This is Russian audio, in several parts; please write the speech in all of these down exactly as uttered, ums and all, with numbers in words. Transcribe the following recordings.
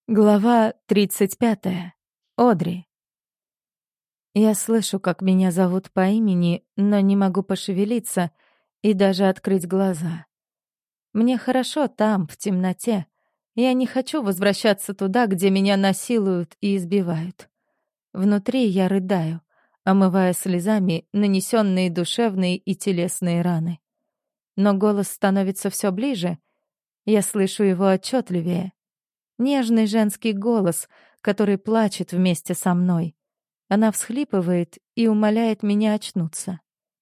Глава тридцать пятая. Одри. Я слышу, как меня зовут по имени, но не могу пошевелиться и даже открыть глаза. Мне хорошо там, в темноте. Я не хочу возвращаться туда, где меня насилуют и избивают. Внутри я рыдаю, омывая слезами нанесенные душевные и телесные раны. Но голос становится все ближе, я слышу его отчетливее. Нежный женский голос, который плачет вместе со мной. Она всхлипывает и умоляет меня очнуться.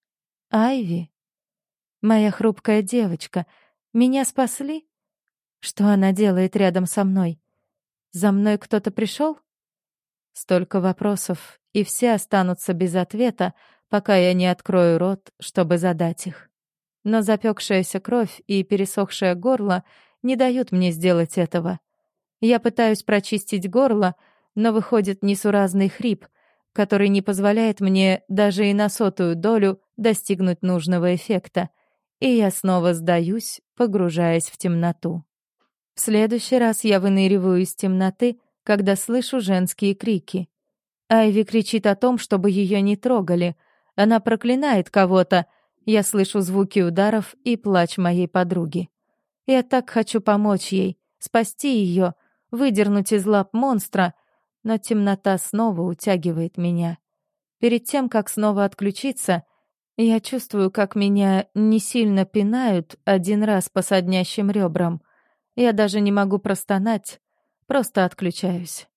«Айви, моя хрупкая девочка, меня спасли? Что она делает рядом со мной? За мной кто-то пришел?» Столько вопросов, и все останутся без ответа, пока я не открою рот, чтобы задать их. Но запекшаяся кровь и пересохшее горло не дают мне сделать этого. Я пытаюсь прочистить горло, но выходит несуразный хрип, который не позволяет мне даже и на сотую долю достигнуть нужного эффекта, и я снова сдаюсь, погружаясь в темноту. В следующий раз я выныриваю из темноты, когда слышу женские крики. Айви кричит о том, чтобы ее не трогали. Она проклинает кого-то. Я слышу звуки ударов и плач моей подруги. Я так хочу помочь ей, спасти ее, выдернуть из лап монстра, но темнота снова утягивает меня. Перед тем, как снова отключиться, я чувствую, как меня не сильно пинают один раз по соднящим ребрам. Я даже не могу простонать, просто отключаюсь.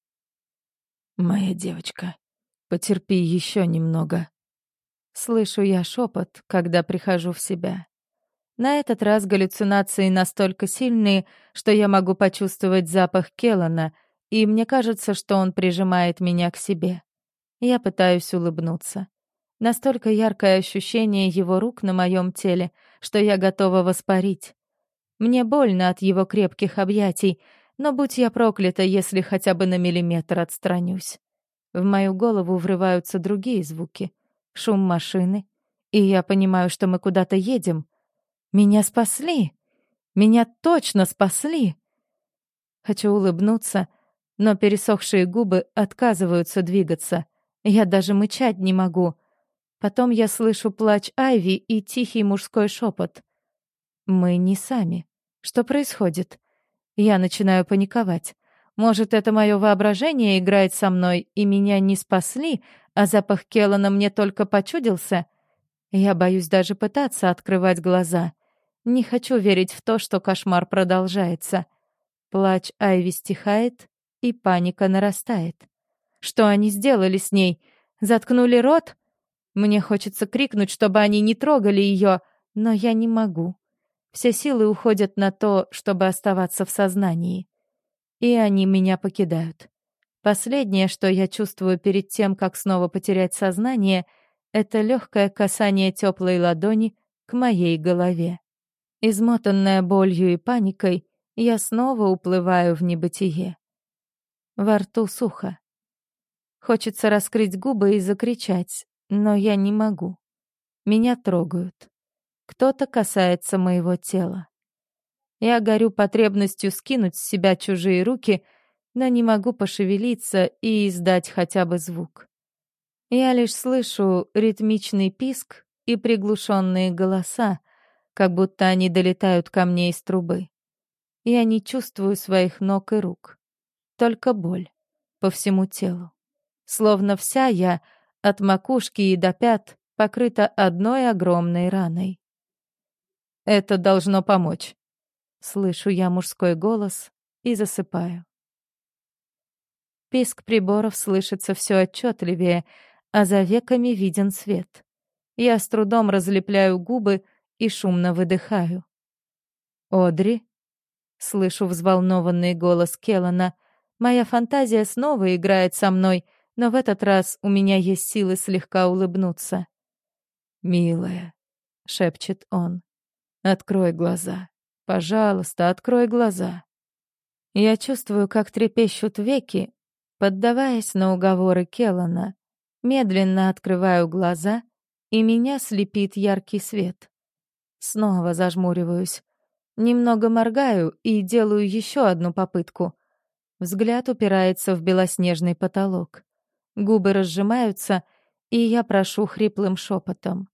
«Моя девочка, потерпи еще немного». Слышу я шепот, когда прихожу в себя. На этот раз галлюцинации настолько сильные, что я могу почувствовать запах Келлана, и мне кажется, что он прижимает меня к себе. Я пытаюсь улыбнуться. Настолько яркое ощущение его рук на моем теле, что я готова воспарить. Мне больно от его крепких объятий, но будь я проклята, если хотя бы на миллиметр отстранюсь. В мою голову врываются другие звуки. Шум машины, и я понимаю, что мы куда-то едем. Меня спасли! Меня точно спасли! Хочу улыбнуться, но пересохшие губы отказываются двигаться. Я даже мычать не могу. Потом я слышу плач Айви и тихий мужской шепот. Мы не сами. Что происходит? Я начинаю паниковать. Может, это мое воображение играет со мной, и меня не спасли, а запах Келлана мне только почудился? Я боюсь даже пытаться открывать глаза. Не хочу верить в то, что кошмар продолжается. Плач Айви стихает, и паника нарастает. Что они сделали с ней? Заткнули рот? Мне хочется крикнуть, чтобы они не трогали ее, но я не могу. Все силы уходят на то, чтобы оставаться в сознании. И они меня покидают. Последнее, что я чувствую перед тем, как снова потерять сознание, это легкое касание теплой ладони к моей голове. Измотанная болью и паникой, я снова уплываю в небытие. Во рту сухо. Хочется раскрыть губы и закричать, но я не могу. Меня трогают. Кто-то касается моего тела. Я горю потребностью скинуть с себя чужие руки, но не могу пошевелиться и издать хотя бы звук. Я лишь слышу ритмичный писк и приглушенные голоса, как будто они долетают ко мне из трубы. Я не чувствую своих ног и рук, только боль по всему телу. Словно вся я, от макушки и до пят, покрыта одной огромной раной. «Это должно помочь», — слышу я мужской голос и засыпаю. Писк приборов слышится все отчетливее, а за веками виден свет. Я с трудом разлепляю губы и шумно выдыхаю. «Одри?» — слышу взволнованный голос Келлана. Моя фантазия снова играет со мной, но в этот раз у меня есть силы слегка улыбнуться. «Милая», — шепчет он, — «открой глаза. Пожалуйста, открой глаза». Я чувствую, как трепещут веки, поддаваясь на уговоры Келлана. Медленно открываю глаза, и меня слепит яркий свет. Снова зажмуриваюсь. Немного моргаю и делаю еще одну попытку. Взгляд упирается в белоснежный потолок. Губы разжимаются, и я прошу хриплым шепотом.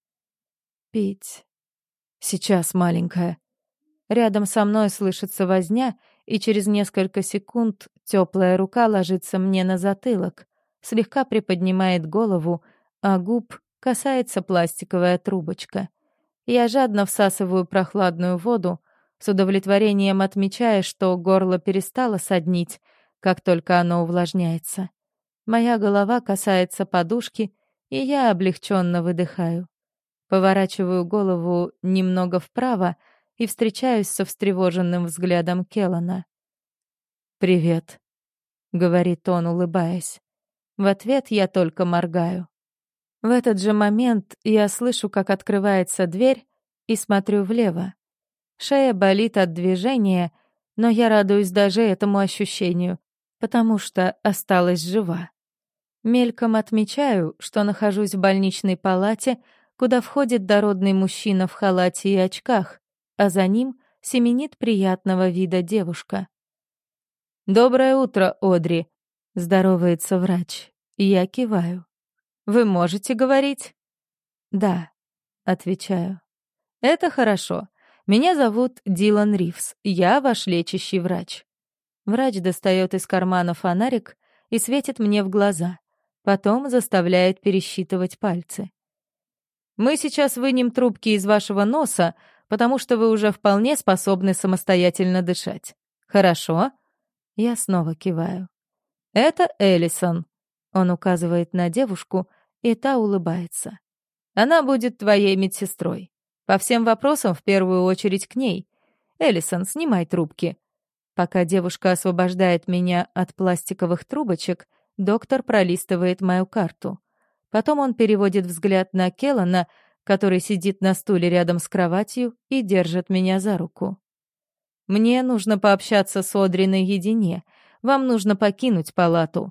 «Пить. Сейчас, маленькая». Рядом со мной слышится возня, и через несколько секунд теплая рука ложится мне на затылок, слегка приподнимает голову, а губ касается пластиковая трубочка. Я жадно всасываю прохладную воду, с удовлетворением отмечая, что горло перестало соднить, как только оно увлажняется. Моя голова касается подушки, и я облегченно выдыхаю. Поворачиваю голову немного вправо и встречаюсь со встревоженным взглядом Келлана. «Привет», — говорит он, улыбаясь. В ответ я только моргаю. В этот же момент я слышу, как открывается дверь, и смотрю влево. Шея болит от движения, но я радуюсь даже этому ощущению, потому что осталась жива. Мельком отмечаю, что нахожусь в больничной палате, куда входит дородный мужчина в халате и очках, а за ним семенит приятного вида девушка. «Доброе утро, Одри», — здоровается врач. Я киваю. «Вы можете говорить?» «Да», — отвечаю. «Это хорошо. Меня зовут Дилан Ривз. Я ваш лечащий врач». Врач достает из кармана фонарик и светит мне в глаза. Потом заставляет пересчитывать пальцы. «Мы сейчас вынем трубки из вашего носа, потому что вы уже вполне способны самостоятельно дышать. Хорошо?» Я снова киваю. «Это Эллисон». Он указывает на девушку, и та улыбается. «Она будет твоей медсестрой. По всем вопросам в первую очередь к ней. Эллисон, снимай трубки». Пока девушка освобождает меня от пластиковых трубочек, доктор пролистывает мою карту. Потом он переводит взгляд на Келлана, который сидит на стуле рядом с кроватью и держит меня за руку. «Мне нужно пообщаться с Одри наедине. Вам нужно покинуть палату».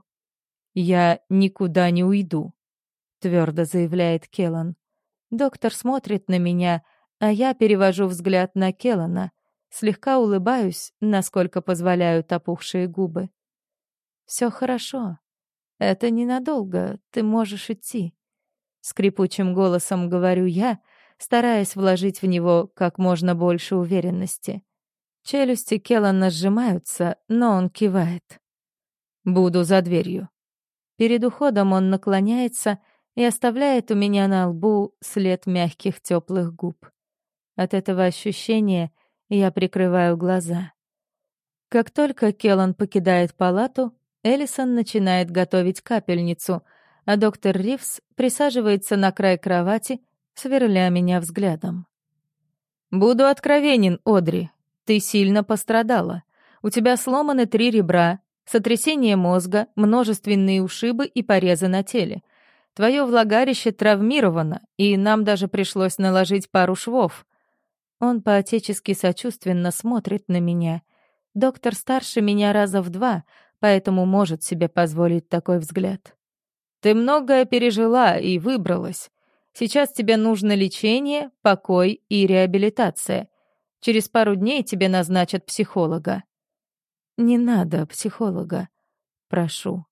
«Я никуда не уйду», — твердо заявляет Келлан. Доктор смотрит на меня, а я перевожу взгляд на Келлана, слегка улыбаюсь, насколько позволяют опухшие губы. «Все хорошо. Это ненадолго, ты можешь идти», — скрипучим голосом говорю я, стараясь вложить в него как можно больше уверенности. Челюсти Келлана сжимаются, но он кивает. «Буду за дверью». Перед уходом он наклоняется и оставляет у меня на лбу след мягких теплых губ. От этого ощущения я прикрываю глаза. Как только Келлан покидает палату, Эллисон начинает готовить капельницу, а доктор Ривз присаживается на край кровати, сверля меня взглядом. «Буду откровенен, Одри. Ты сильно пострадала. У тебя сломаны три ребра, сотрясение мозга, множественные ушибы и порезы на теле. Твое влагалище травмировано, и нам даже пришлось наложить пару швов». Он по-отечески сочувственно смотрит на меня. Доктор старше меня раза в два, поэтому может себе позволить такой взгляд. «Ты многое пережила и выбралась. Сейчас тебе нужно лечение, покой и реабилитация. Через пару дней тебе назначат психолога». «Не надо психолога. Прошу».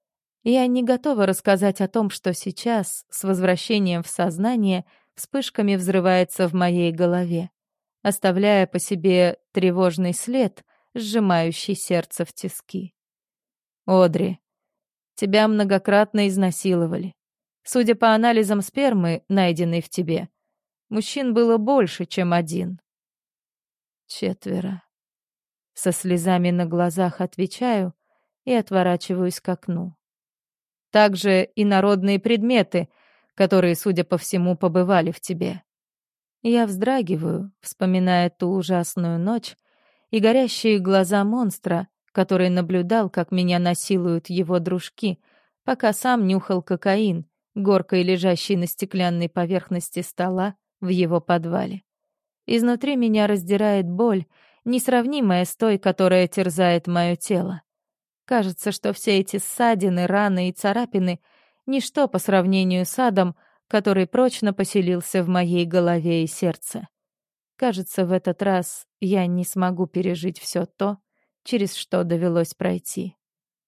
Я не готова рассказать о том, что сейчас, с возвращением в сознание, вспышками взрывается в моей голове, оставляя по себе тревожный след, сжимающий сердце в тиски. «Одри, тебя многократно изнасиловали. Судя по анализам спермы, найденной в тебе, мужчин было больше, чем один». «Четверо». Со слезами на глазах отвечаю и отворачиваюсь к окну. «Также и народные предметы, которые, судя по всему, побывали в тебе». Я вздрагиваю, вспоминая ту ужасную ночь и горящие глаза монстра, который наблюдал, как меня насилуют его дружки, пока сам нюхал кокаин, горкой лежащий на стеклянной поверхности стола в его подвале. Изнутри меня раздирает боль, несравнимая с той, которая терзает мое тело. Кажется, что все эти ссадины, раны и царапины — ничто по сравнению с адом, который прочно поселился в моей голове и сердце. Кажется, в этот раз я не смогу пережить все то, через что довелось пройти.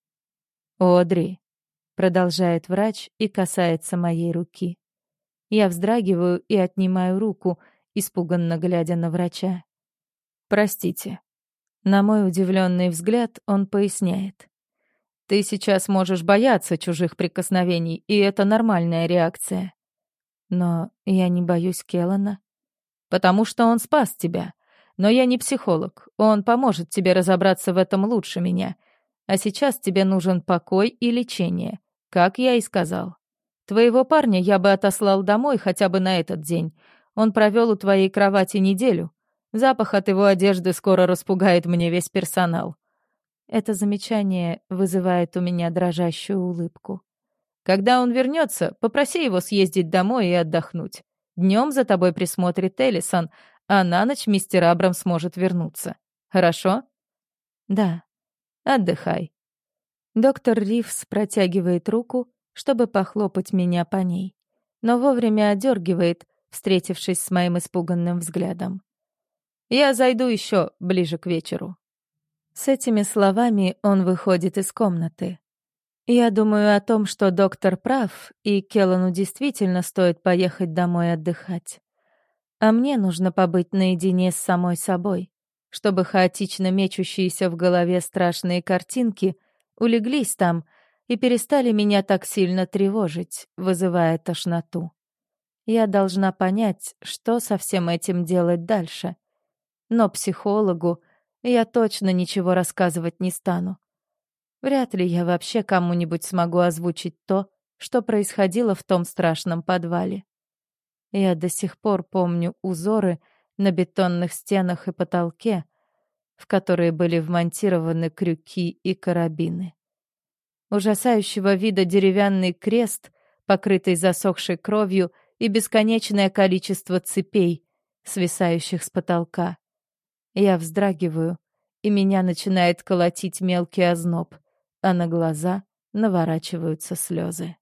«Одри», — продолжает врач и касается моей руки. Я вздрагиваю и отнимаю руку, испуганно глядя на врача. «Простите». На мой удивленный взгляд он поясняет. «Ты сейчас можешь бояться чужих прикосновений, и это нормальная реакция». «Но я не боюсь Келлана». «Потому что он спас тебя. Но я не психолог. Он поможет тебе разобраться в этом лучше меня. А сейчас тебе нужен покой и лечение, как я и сказал. Твоего парня я бы отослал домой хотя бы на этот день. Он провел у твоей кровати неделю. Запах от его одежды скоро распугает мне весь персонал». Это замечание вызывает у меня дрожащую улыбку. «Когда он вернется, попроси его съездить домой и отдохнуть. Днем за тобой присмотрит Эллисон, а на ночь мистер Абрам сможет вернуться. Хорошо?» «Да. Отдыхай». Доктор Ривз протягивает руку, чтобы похлопать меня по ней, но вовремя одергивает, встретившись с моим испуганным взглядом. «Я зайду еще ближе к вечеру». С этими словами он выходит из комнаты. Я думаю о том, что доктор прав, и Келлану действительно стоит поехать домой отдыхать. А мне нужно побыть наедине с самой собой, чтобы хаотично мечущиеся в голове страшные картинки улеглись там и перестали меня так сильно тревожить, вызывая тошноту. Я должна понять, что со всем этим делать дальше. Но психологу я точно ничего рассказывать не стану. Вряд ли я вообще кому-нибудь смогу озвучить то, что происходило в том страшном подвале. Я до сих пор помню узоры на бетонных стенах и потолке, в которые были вмонтированы крюки и карабины. Ужасающего вида деревянный крест, покрытый засохшей кровью, и бесконечное количество цепей, свисающих с потолка. Я вздрагиваю, и меня начинает колотить мелкий озноб, а на глаза наворачиваются слезы.